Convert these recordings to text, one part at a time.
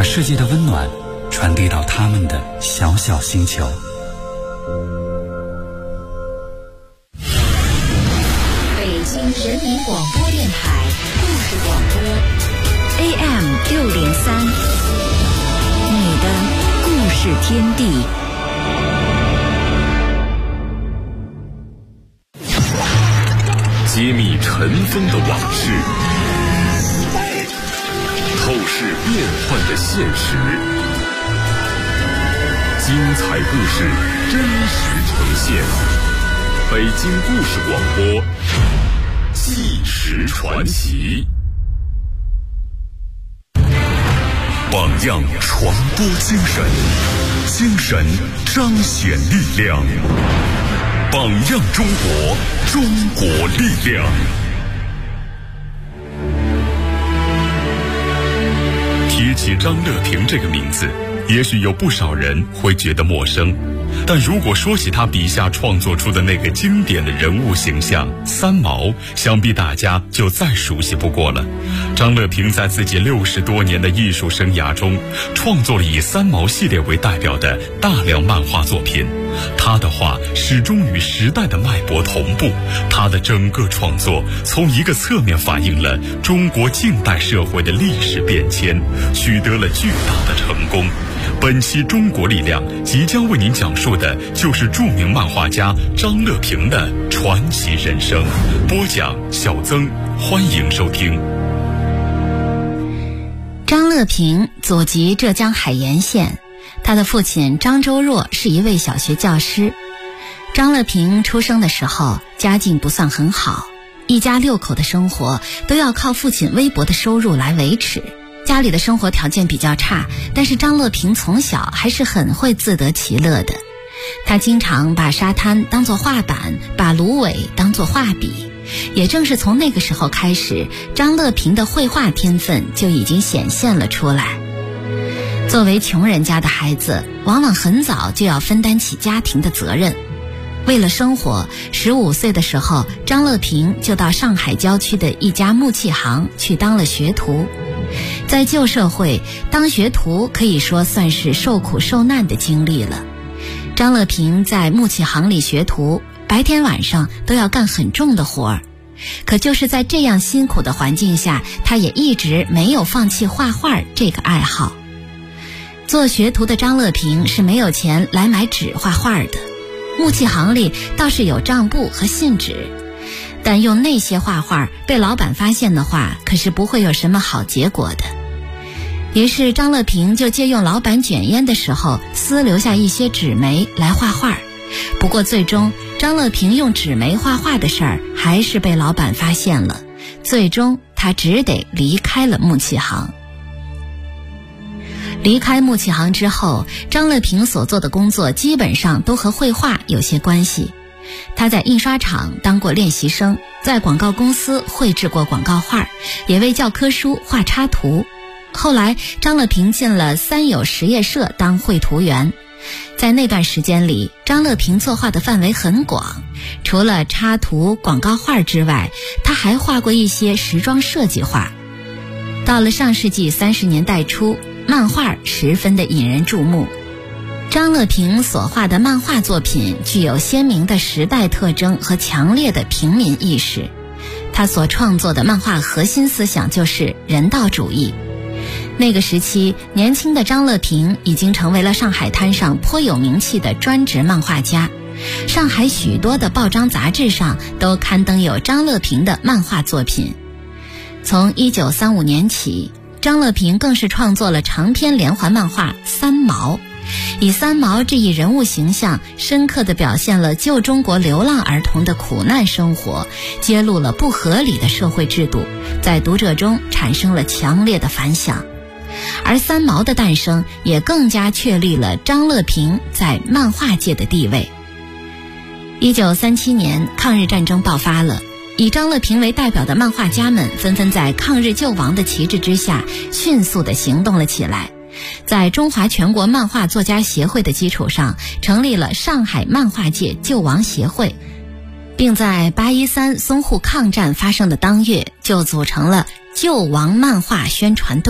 把世界的温暖传递到他们的小小星球。 北京人民广播电台故事广播 AM603，你的故事天地。 揭秘尘封的往事，透视变幻的现实，精彩故事真实呈现。北京故事广播，纪实传奇。榜样传播精神，精神彰显力量。榜样中国，中国力量。提起张乐平这个名字，也许有不少人会觉得陌生，但如果说起他笔下创作出的那个经典的人物形象三毛，想必大家就再熟悉不过了。张乐平在自己60多年的艺术生涯中，创作了以三毛系列为代表的大量漫画作品。他的画始终与时代的脉搏同步，他的整个创作从一个侧面反映了中国近代社会的历史变迁，取得了巨大的成功。本期中国力量即将为您讲述的就是著名漫画家张乐平的传奇人生。播讲小曾，欢迎收听。 张乐平祖籍浙江海盐县，他的父亲张周若是一位小学教师。张乐平出生的时候家境不算很好，一家6口的生活都要靠父亲微薄的收入来维持。家里的生活条件比较差，但是张乐平从小还是很会自得其乐的。他经常把沙滩当作画板，把芦苇当作画笔。也正是从那个时候开始，张乐平的绘画天分就已经显现了出来。作为穷人家的孩子，往往很早就要分担起家庭的责任。为了生活，15岁的时候，张乐平就到上海郊区的一家木器行去当了学徒。在旧社会，当学徒可以说算是受苦受难的经历了。张乐平在木器行里学徒，白天晚上都要干很重的活儿。可就是在这样辛苦的环境下，他也一直没有放弃画画这个爱好。做学徒的张乐平是没有钱来买纸画画的，木器行里倒是有账簿和信纸，但用那些画画被老板发现的话，可是不会有什么好结果的。于是张乐平就借用老板卷烟的时候私留下一些纸媒来画画。不过最终张乐平用纸媒画画的事儿还是被老板发现了，最终他只得离开了木器行。离开木器行之后，张乐平所做的工作基本上都和绘画有些关系。他在印刷厂当过练习生，在广告公司绘制过广告画，也为教科书画插图。后来张乐平进了三友实业社当绘图员。在那段时间里，张乐平作画的范围很广，除了插图、广告画之外，他还画过一些时装设计画。到了上世纪30年代初，漫画十分的引人注目。张乐平所画的漫画作品具有鲜明的时代特征和强烈的平民意识。他所创作的漫画核心思想就是人道主义。那个时期，年轻的张乐平已经成为了上海滩上颇有名气的专职漫画家。上海许多的报章杂志上都刊登有张乐平的漫画作品。从1935年起，张乐平更是创作了长篇连环漫画《三毛》，以三毛这一人物形象深刻地表现了旧中国流浪儿童的苦难生活，揭露了不合理的社会制度，在读者中产生了强烈的反响。而三毛的诞生也更加确立了张乐平在漫画界的地位。1937年，抗日战争爆发了，以张乐平为代表的漫画家们纷纷在抗日救亡的旗帜之下迅速地行动了起来，在中华全国漫画作家协会的基础上成立了上海漫画界救亡协会，并在813淞沪抗战发生的当月就组成了救亡漫画宣传队，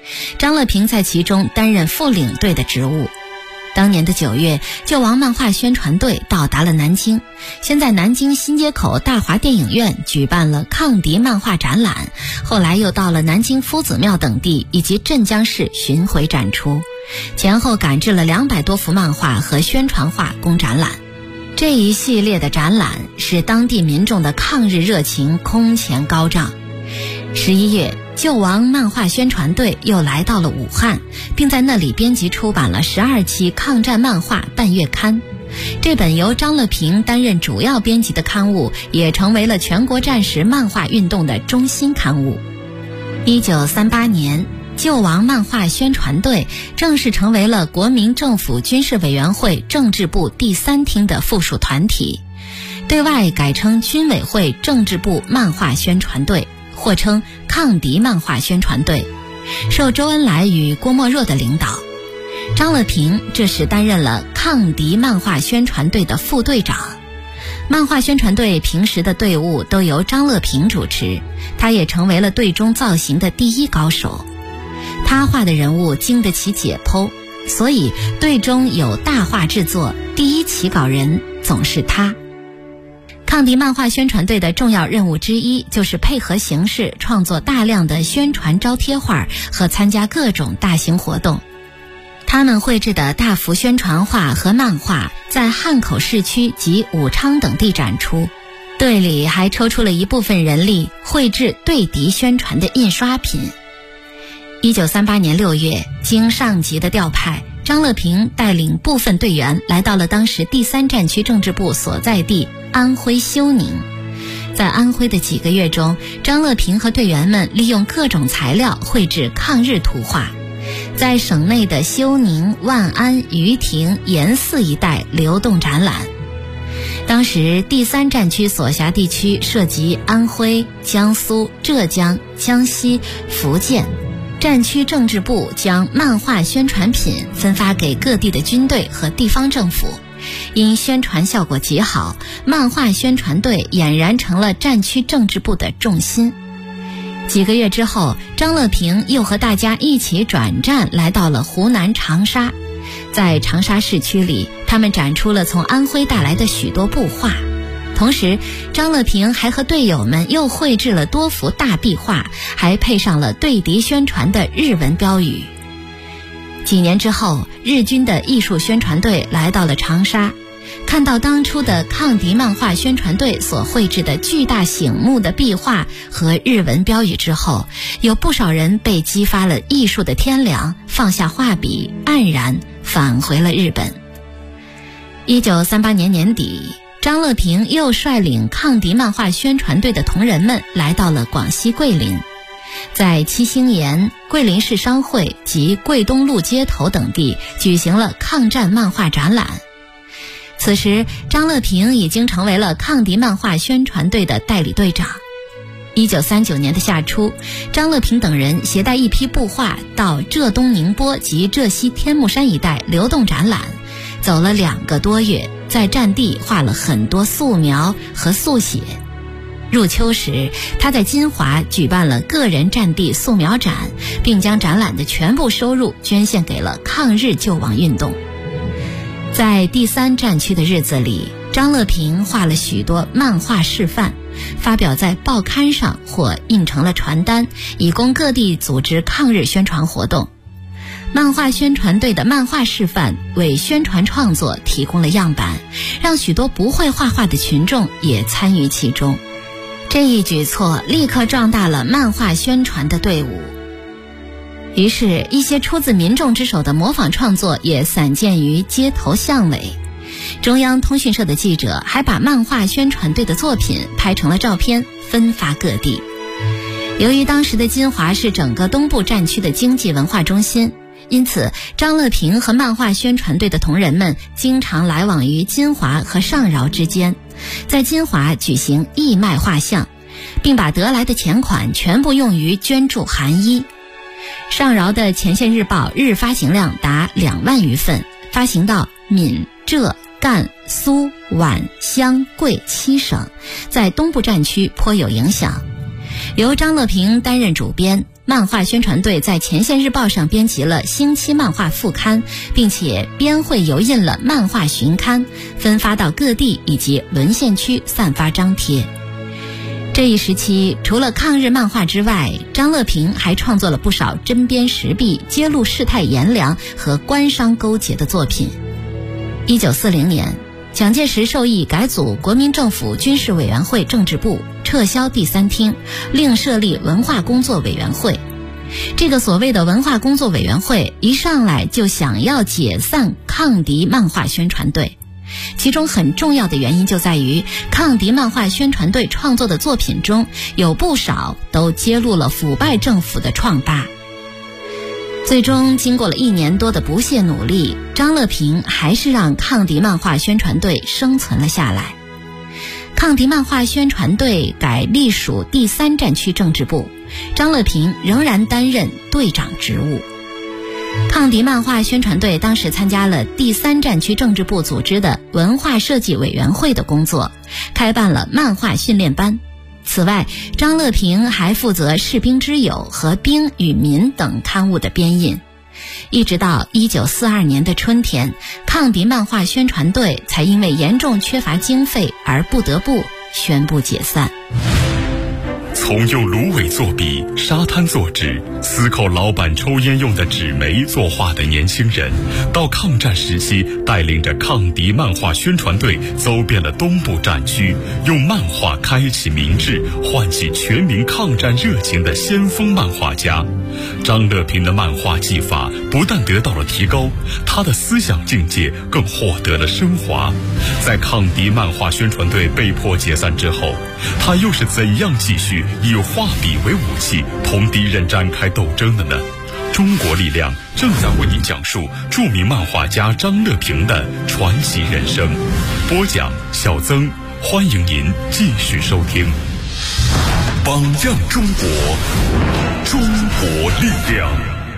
张乐平在其中担任副领队的职务。当年的9月，救亡漫画宣传队到达了南京，先在南京新街口大华电影院举办了抗敌漫画展览，后来又到了南京夫子庙等地以及镇江市巡回展出，前后赶制了200多幅漫画和宣传画供展览。这一系列的展览使当地民众的抗日热情空前高涨。11月，救亡漫画宣传队又来到了武汉，并在那里编辑出版了12期抗战漫画半月刊。这本由张乐平担任主要编辑的刊物，也成为了全国战时漫画运动的中心刊物。1938年，救亡漫画宣传队正式成为了国民政府军事委员会政治部第3厅的附属团体，对外改称军委会政治部漫画宣传队，或称抗敌漫画宣传队，受周恩来与郭沫若的领导。张乐平这时担任了抗敌漫画宣传队的副队长。漫画宣传队平时的队伍都由张乐平主持，他也成为了队中造型的第一高手。他画的人物经得起解剖，所以队中有大画制作，第一起稿人总是他。抗敌漫画宣传队的重要任务之一就是配合形势创作大量的宣传招贴画和参加各种大型活动。他们绘制的大幅宣传画和漫画在汉口市区及武昌等地展出，队里还抽出了一部分人力绘制对敌宣传的印刷品。1938年6月，经上级的调派，张乐平带领部分队员来到了当时第3战区政治部所在地安徽休宁。在安徽的几个月中，张乐平和队员们利用各种材料绘制抗日图画，在省内的休宁、万安、于亭、延寺一带流动展览。当时第3战区所辖地区涉及安徽、江苏、浙江、江西、福建。战区政治部将漫画宣传品分发给各地的军队和地方政府，因宣传效果极好，漫画宣传队俨然成了战区政治部的重心。几个月之后，张乐平又和大家一起转战来到了湖南长沙。在长沙市区里，他们展出了从安徽带来的许多布画。同时，张乐平还和队友们又绘制了多幅大壁画，还配上了对敌宣传的日文标语。几年之后，日军的艺术宣传队来到了长沙，看到当初的抗敌漫画宣传队所绘制的巨大醒目的壁画和日文标语之后，有不少人被激发了艺术的天良，放下画笔，黯然返回了日本。1938年年底，张乐平又率领抗敌漫画宣传队的同仁们来到了广西桂林，在七星岩、桂林市商会及桂东路街头等地举行了抗战漫画展览。此时，张乐平已经成为了抗敌漫画宣传队的代理队长。1939年的夏初，张乐平等人携带一批布画到浙东宁波及浙西天目山一带流动展览，走了2个多月，在战地画了很多素描和速写。入秋时，他在金华举办了个人战地素描展，并将展览的全部收入捐献给了抗日救亡运动。在第3战区的日子里，张乐平画了许多漫画示范，发表在报刊上或印成了传单，以供各地组织抗日宣传活动。漫画宣传队的漫画示范为宣传创作提供了样板，让许多不会画画的群众也参与其中。这一举措立刻壮大了漫画宣传的队伍。于是，一些出自民众之手的模仿创作也散见于街头巷尾。中央通讯社的记者还把漫画宣传队的作品拍成了照片，分发各地。由于当时的金华是整个东部战区的经济文化中心，因此张乐平和漫画宣传队的同仁们经常来往于金华和上饶之间，在金华举行义卖画像，并把得来的钱款全部用于捐助寒衣。上饶的前线日报日发行量达2万余份，发行到闽、浙、赣、苏、皖、湘、桂7省，在东部战区颇有影响。由张乐平担任主编， 漫画宣传队在前线日报上编辑了星期漫画副刊，并且编绘油印了漫画巡刊，分发到各地以及沦陷区散发张贴。这一时期，除了抗日漫画之外，张乐平还创作了不少针砭时弊、揭露世态炎凉和官商勾结的作品。1940年，蒋介石授意改组国民政府军事委员会政治部，撤销第三厅，另设立文化工作委员会。这个所谓的文化工作委员会一上来就想要解散抗敌漫画宣传队，其中很重要的原因就在于抗敌漫画宣传队创作的作品中有不少都揭露了腐败政府的创疤。最终经过了1年多的不懈努力，张乐平还是让抗敌漫画宣传队生存了下来。抗敌漫画宣传队改隶属第3战区政治部，张乐平仍然担任队长职务。抗敌漫画宣传队当时参加了第3战区政治部组织的文化设计委员会的工作，开办了漫画训练班。此外，张乐平还负责《士兵之友》和《兵与民》等刊物的编印。一直到1942年的春天，抗敌漫画宣传队才因为严重缺乏经费而不得不宣布解散。 从用芦苇作笔、沙滩作纸、司寇老板抽烟用的纸媒作画的年轻人，到抗战时期带领着抗敌漫画宣传队走遍了东部战区，用漫画开启民智、唤起全民抗战热情的先锋漫画家张乐平的漫画技法不但得到了提高，他的思想境界更获得了升华。在抗敌漫画宣传队被迫解散之后，他又是怎样继续以画笔为武器同敌人展开斗争的呢？中国力量正在为您讲述著名漫画家张乐平的传奇人生。播讲小曾，欢迎您继续收听。榜样中国，中国力量。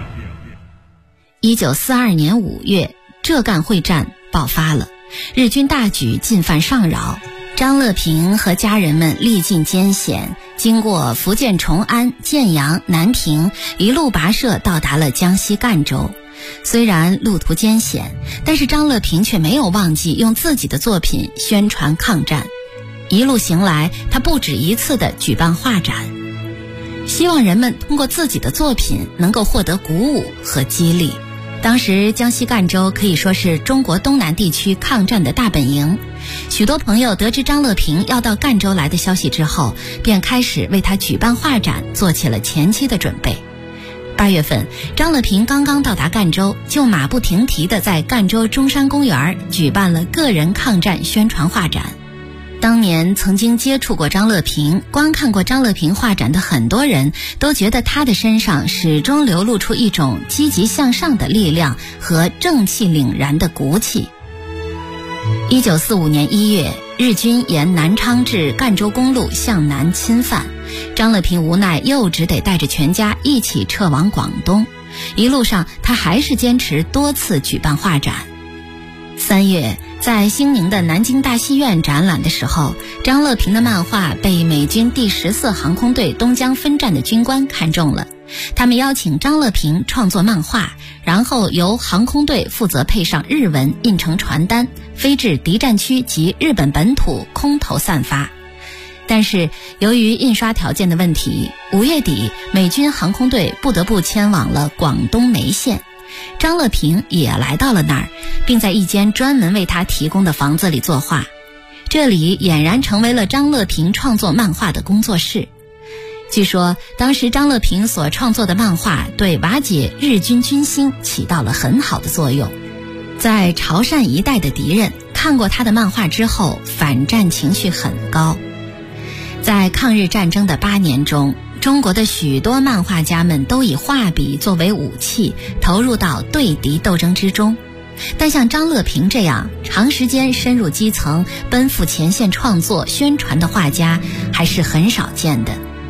1942年5月，浙赣会战爆发了，日军大举进犯上饶。张乐平和家人们历尽艰险，经过福建崇安、建阳、南平，一路跋涉到达了江西赣州。虽然路途艰险，但是张乐平却没有忘记用自己的作品宣传抗战。一路行来，他不止一次地举办画展，希望人们通过自己的作品能够获得鼓舞和激励。当时江西赣州可以说是中国东南地区抗战的大本营，许多朋友得知张乐平要到赣州来的消息之后，便开始为他举办画展做起了前期的准备。8月份，张乐平刚刚到达赣州，就马不停蹄地在赣州中山公园举办了个人抗战宣传画展。当年曾经接触过张乐平、观看过张乐平画展的很多人都觉得他的身上始终流露出一种积极向上的力量和正气凛然的骨气。1945年1月，日军沿南昌至赣州公路向南侵犯，张乐平无奈又只得带着全家一起撤往广东。一路上他还是坚持多次举办画展。3月，在兴宁的南京大戏院展览的时候，张乐平的漫画被美军第14航空队东江分站的军官看中了，他们邀请张乐平创作漫画，然后由航空队负责配上日文，印成传单，飞至敌占区及日本本土空投散发。但是由于印刷条件的问题，5月底美军航空队不得不迁往了广东梅县。张乐平也来到了那儿，并在一间专门为他提供的房子里作画。这里俨然成为了张乐平创作漫画的工作室。据说当时张乐平所创作的漫画对瓦解日军军心起到了很好的作用。在潮汕一带的敌人看过他的漫画之后，反战情绪很高。在抗日战争的8年中，中国的许多漫画家们都以画笔作为武器，投入到对敌斗争之中。但像张乐平这样长时间深入基层、奔赴前线创作宣传的画家还是很少见的。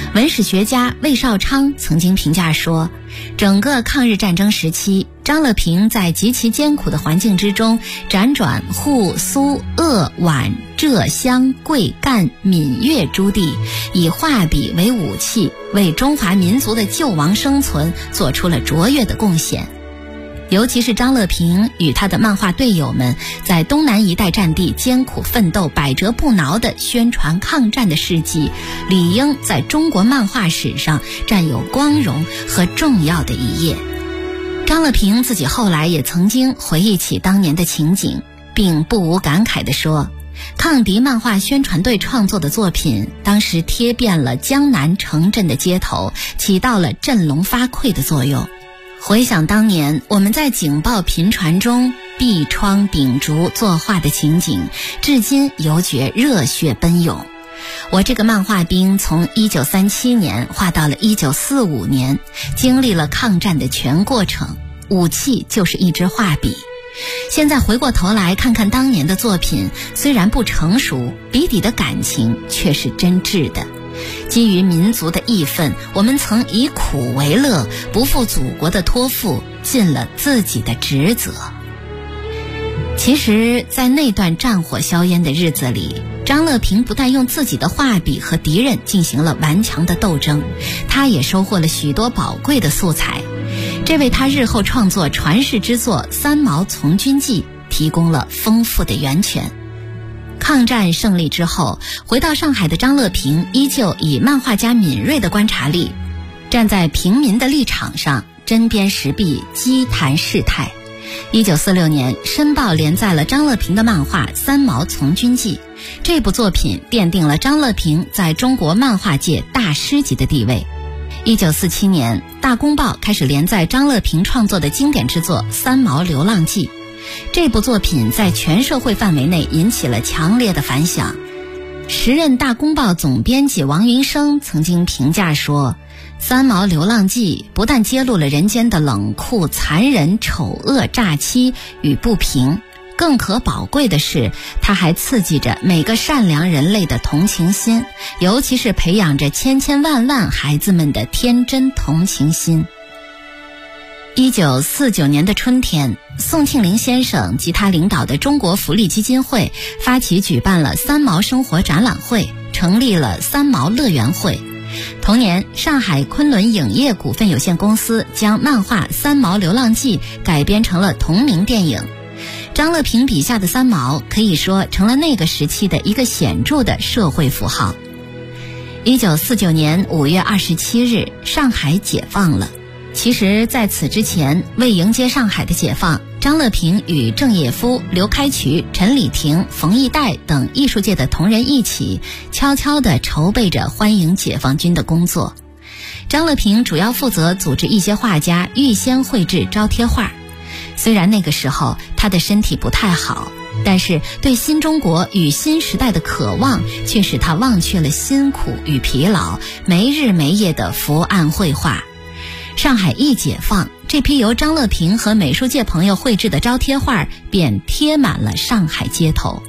文史学家魏绍昌曾经评价说，整个抗日战争时期，张乐平在极其艰苦的环境之中，辗转沪苏鄂皖浙湘桂赣闽粤诸地，以画笔为武器，为中华民族的救亡生存做出了卓越的贡献。尤其是张乐平与他的漫画队友们在东南一带战地艰苦奋斗，百折不挠地宣传抗战的事迹，理应在中国漫画史上占有光荣和重要的一页。张乐平自己后来也曾经回忆起当年的情景，并不无感慨地说，抗敌漫画宣传队创作的作品当时贴遍了江南城镇的街头，起到了振聋发聩的作用。回想当年我们在警报频传中闭窗秉烛作画的情景，至今犹觉热血奔涌。我这个漫画兵从1937年画到了1945年，经历了抗战的全过程，武器就是一支画笔。现在回过头来看看当年的作品，虽然不成熟，笔底的感情却是真挚的。基于民族的义愤，我们曾以苦为乐，不负祖国的托付，尽了自己的职责。其实在那段战火硝烟的日子里，张乐平不但用自己的画笔和敌人进行了顽强的斗争，他也收获了许多宝贵的素材，这为他日后创作传世之作《三毛从军记》提供了丰富的源泉。抗战胜利之后，回到上海的张乐平依旧以漫画家敏锐的观察力，站在平民的立场上，针砭时弊，激谈事态。1946年，《申报》连载了张乐平的漫画《三毛从军记》，这部作品奠定了张乐平在中国漫画界大师级的地位。1947年，《大公报》开始连载张乐平创作的经典之作《三毛流浪记》。这部作品在全社会范围内引起了强烈的反响。时任大公报总编辑王云生曾经评价说，三毛流浪记不但揭露了人间的冷酷、残忍、丑恶、诈欺与不平，更可宝贵的是，它还刺激着每个善良人类的同情心，尤其是培养着千千万万孩子们的天真同情心。1949年的春天，宋庆龄先生及他领导的中国福利基金会发起举办了三毛生活展览会，成立了三毛乐园会。同年，上海昆仑影业股份有限公司将漫画《三毛流浪记》改编成了同名电影。张乐平笔下的三毛可以说成了那个时期的一个显著的社会符号。1949年5月27日，上海解放了。其实在此之前，为迎接上海的解放，张乐平与郑也夫、刘开渠、陈理亭、冯一代等艺术界的同仁一起，悄悄地筹备着欢迎解放军的工作。张乐平主要负责组织一些画家预先绘制招贴画。虽然那个时候他的身体不太好，但是对新中国与新时代的渴望却使他忘却了辛苦与疲劳，没日没夜地伏案绘画。上海一解放，这批由张乐平和美术界朋友绘制的招贴画便贴满了上海街头。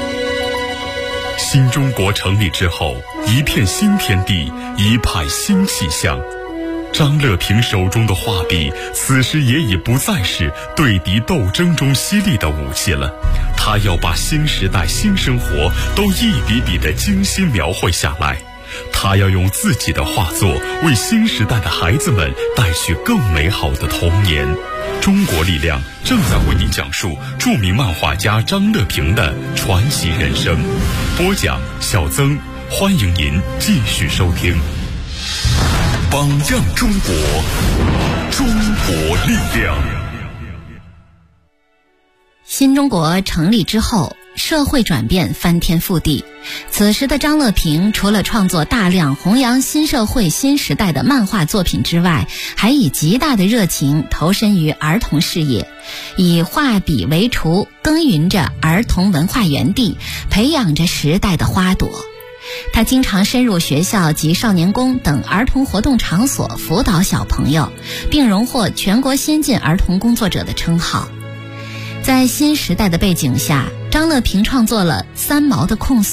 新中国成立之后，一片新天地，一派新气象。张乐平手中的画笔，此时也已不再是对敌斗争中犀利的武器了。他要把新时代、新生活都一笔笔地精心描绘下来。他要用自己的画作为新时代的孩子们带去更美好的童年。中国力量正在为您讲述著名漫画家张乐平的传奇人生。播讲小曾，欢迎您继续收听。榜样中国，中国力量。 新中国成立之后，社会转变翻天覆地。此时的张乐平除了创作大量弘扬新社会新时代的漫画作品之外，还以极大的热情投身于儿童事业，以画笔为厨，耕耘着儿童文化园地，培养着时代的花朵。他经常深入学校及少年宫等儿童活动场所辅导小朋友，并荣获全国先进儿童工作者的称号。在新时代的背景下，张乐平创作了《三毛的控诉》《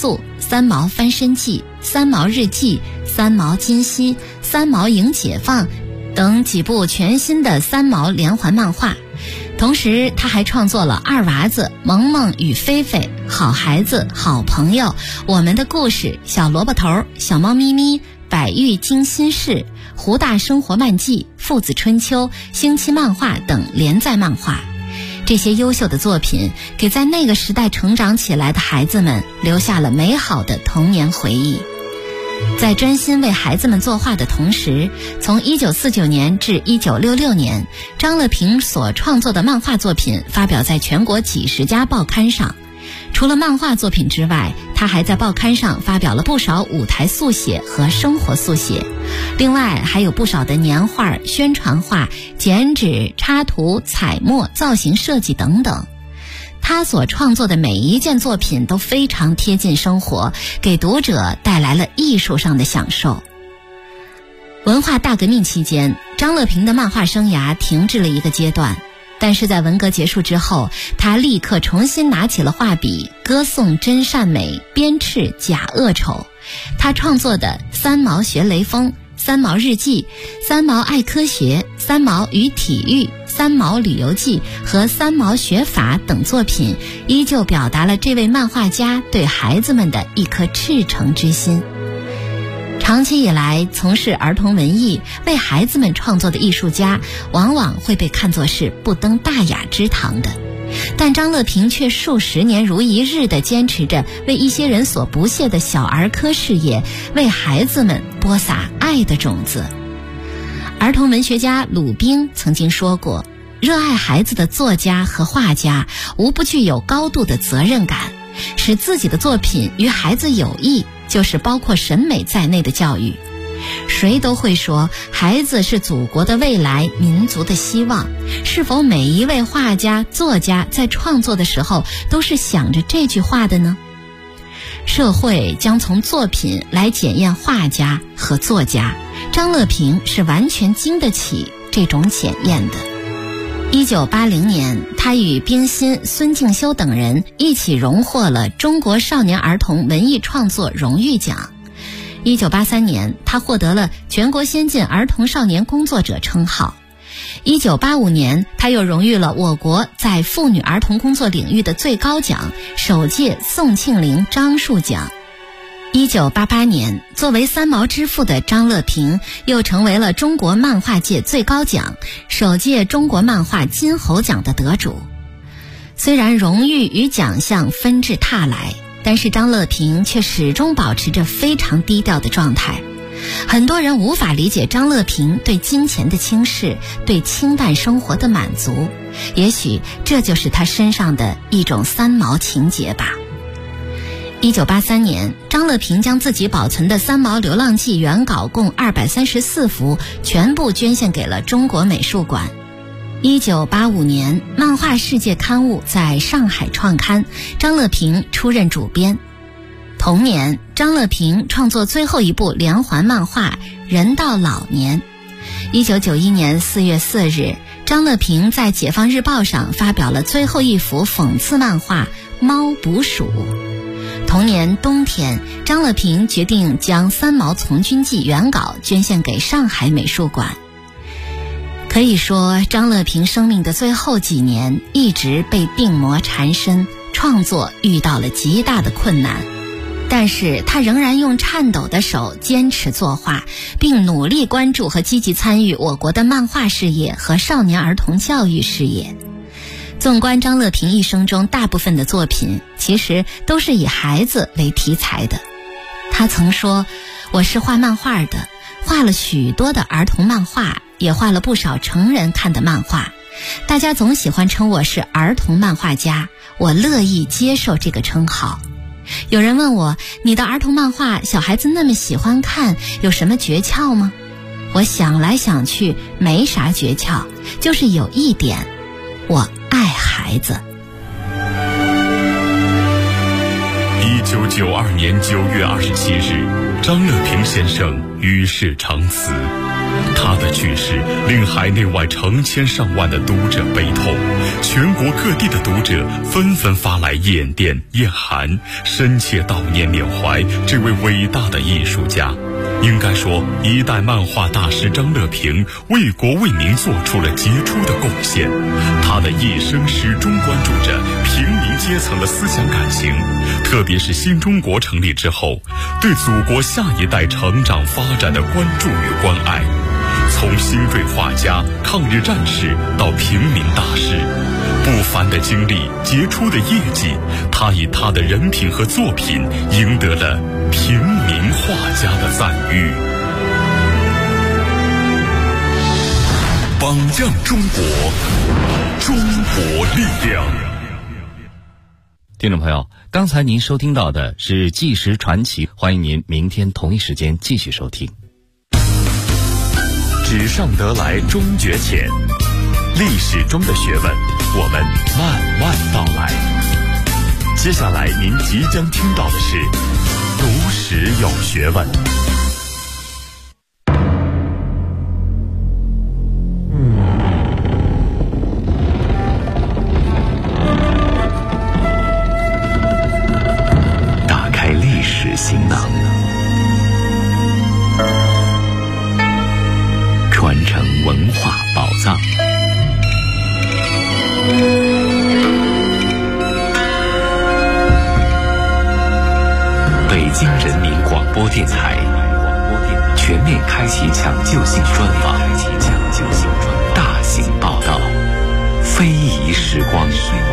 三毛翻身记、三毛日记、三毛今昔、三毛迎解放等几部全新的三毛连环漫画。同时他还创作了二娃子、萌萌与菲菲、好孩子、好朋友、我们的故事、小萝卜头、小猫咪咪、百喻惊心事、胡大生活漫记、父子春秋、星期漫画等连载漫画。这些优秀的作品给在那个时代成长起来的孩子们留下了美好的童年回忆。在专心为孩子们作画的同时，从1949年至1966年，张乐平所创作的漫画作品发表在全国几十家报刊上。除了漫画作品之外，他还在报刊上发表了不少舞台速写和生活速写，另外还有不少的年画、宣传画、剪纸、插图、彩墨、造型设计等等。他所创作的每一件作品都非常贴近生活，给读者带来了艺术上的享受。文化大革命期间，张乐平的漫画生涯停滞了一个阶段，但是在文革结束之后，他立刻重新拿起了画笔，歌颂真善美，鞭笞假恶丑。他创作的三毛学雷锋、三毛日记、三毛爱科学、三毛与体育、三毛旅游记和三毛学法等作品，依旧表达了这位漫画家对孩子们的一颗赤诚之心。长期以来从事儿童文艺、为孩子们创作的艺术家，往往会被看作是不登大雅之堂的，但张乐平却数十年如一日地坚持着为一些人所不屑的小儿科事业，为孩子们播撒爱的种子。儿童文学家鲁冰曾经说过，热爱孩子的作家和画家无不具有高度的责任感，使自己的作品与孩子有益，就是包括审美在内的教育。谁都会说孩子是祖国的未来，民族的希望，是否每一位画家、作家在创作的时候都是想着这句话的呢？社会将从作品来检验画家和作家，张乐平是完全经得起这种检验的。1980年，他与冰心、孙敬修等人一起荣获了中国少年儿童文艺创作荣誉奖。1983年，他获得了全国先进儿童少年工作者称号。1985年，他又荣誉了我国在妇女儿童工作领域的最高奖——首届宋庆龄樟树奖。1988年，作为三毛之父的张乐平又成为了中国漫画界最高奖——首届中国漫画金猴奖的得主。虽然荣誉与奖项纷至沓来，但是张乐平却始终保持着非常低调的状态。很多人无法理解张乐平对金钱的轻视，对清淡生活的满足，也许这就是他身上的一种三毛情结吧。1983年，张乐平将自己保存的《三毛流浪记》原稿共234幅全部捐献给了中国美术馆。1985年，漫画世界刊物在上海创刊，张乐平出任主编。同年，张乐平创作最后一部连环漫画《人到老年》。1991年4月4日，张乐平在《解放日报》上发表了最后一幅讽刺漫画《猫捕鼠》。同年冬天，张乐平决定将《三毛从军记》原稿捐献给上海美术馆。可以说，张乐平生命的最后几年一直被病魔缠身，创作遇到了极大的困难。但是他仍然用颤抖的手坚持作画，并努力关注和积极参与我国的漫画事业和少年儿童教育事业。纵观张乐平一生中大部分的作品，其实都是以孩子为题材的。他曾说，我是画漫画的，画了许多的儿童漫画，也画了不少成人看的漫画。大家总喜欢称我是儿童漫画家，我乐意接受这个称号。有人问我，你的儿童漫画小孩子那么喜欢看，有什么诀窍吗？我想来想去，没啥诀窍，就是有一点，我爱孩子。 1992年9月27日，张乐平先生与世长辞。 他的去世令海内外成千上万的读者悲痛，全国各地的读者纷纷发来唁电唁函，深切悼念缅怀这位伟大的艺术家。应该说，一代漫画大师张乐平为国为民做出了杰出的贡献。他的一生始终关注着平民阶层的思想感情，特别是新中国成立之后，对祖国下一代成长发展的关注与关爱。从新锐画家、抗日战士到平民大师，不凡的经历、杰出的业绩，他以他的人品和作品赢得了平民画家的赞誉。榜样中国，中国力量。 听众朋友，刚才您收听到的是《纪实传奇》，欢迎您明天同一时间继续收听。 纸上得来终觉浅，历史中的学问，我们慢慢道来。接下来您即将听到的是读史有学问。打开历史行囊，传承文化宝藏。北京人民广播电台全面开启抢救性专访，大型报道，非遗时光。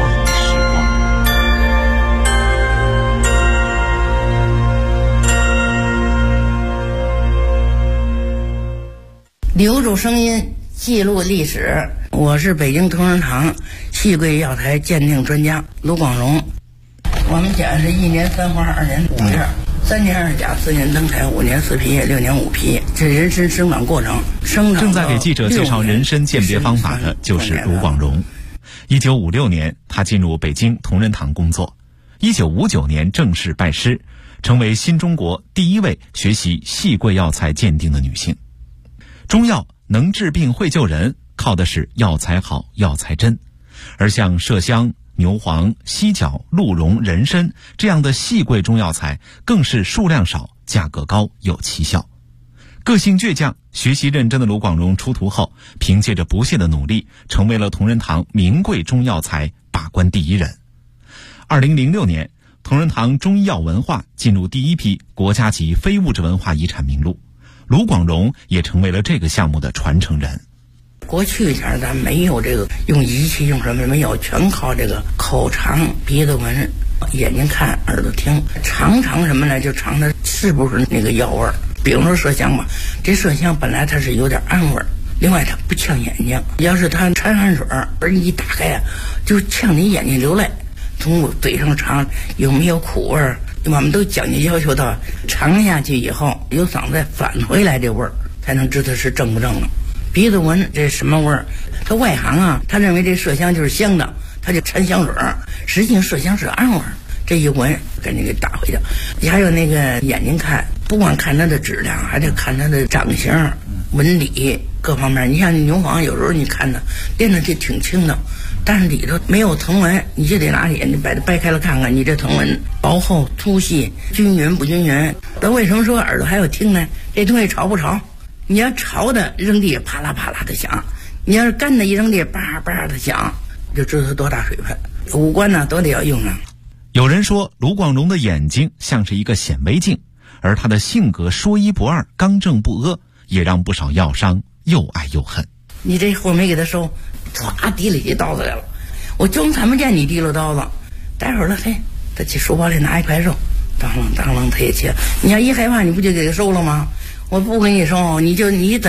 留住声音，记录历史。我是北京同仁堂戏柜药材鉴定专家卢广荣。我们讲是1年3花2年5叶，3年2甲4年登台5年4皮叶6年5皮，这人参生长过程。 正在给记者介绍人参鉴别方法的就是卢广荣。1956年，他进入北京同仁堂工作。1959年正式拜师，成为新中国第一位学习戏柜药材鉴定的女性。中药能治病会救人，靠的是药材好、药材真。而像麝香、牛黄、犀角、鹿茸、人参这样的细贵中药材，更是数量少、价格高、有奇效。个性倔强、学习认真的卢广荣出徒后，凭借着不懈的努力，成为了同仁堂名贵中药材把关第一人。2006年，同仁堂中医药文化进入第一批国家级非物质文化遗产名录，卢广荣也成为了这个项目的传承人。 过去前咱没有这个用仪器用什么没有，全靠这个口尝、鼻子闻、眼睛看、耳朵听，尝什么呢？就尝它是不是那个药味儿。比如说麝香吧，这麝香本来它是有点暗味儿，另外它不呛眼睛。要是它掺汗水，而你一打开啊，就呛你眼睛流泪。从嘴上尝有没有苦味儿，我们都讲究要求到尝下去以后，由嗓子再返回来这味儿，才能知道是正不正了。鼻子闻这什么味儿？他外行啊，他认为这麝香就是香的，他就掺香水儿，实际上麝香是暗味儿。这一闻赶紧给打回去。还有那个眼睛看，不光看它的质量，还得看它的长相、纹理各方面。你像牛黄，有时候你看它练的就挺轻的，但是里头没有藤纹，你就得拿眼睛把它掰开了看看，你这藤纹薄厚、粗细、均匀不均匀。那为什么说耳朵还有听呢？这东西潮不潮？你要潮的扔地啪啦啪啦的响，你要是干的一扔地叭叭的响，就知道它多大水分。五官呢都得要用上。 有人说卢广荣的眼睛像是一个显微镜，而他的性格说一不二、刚正不阿，也让不少药商又爱又恨。 你这货没给他收，唰提了起刀子来了，我就看不见你提了刀子，待会儿了，嘿，他去书包里拿一块肉，当啷当啷他也切。你要一害怕，你不就给他收了吗？我不给你收，你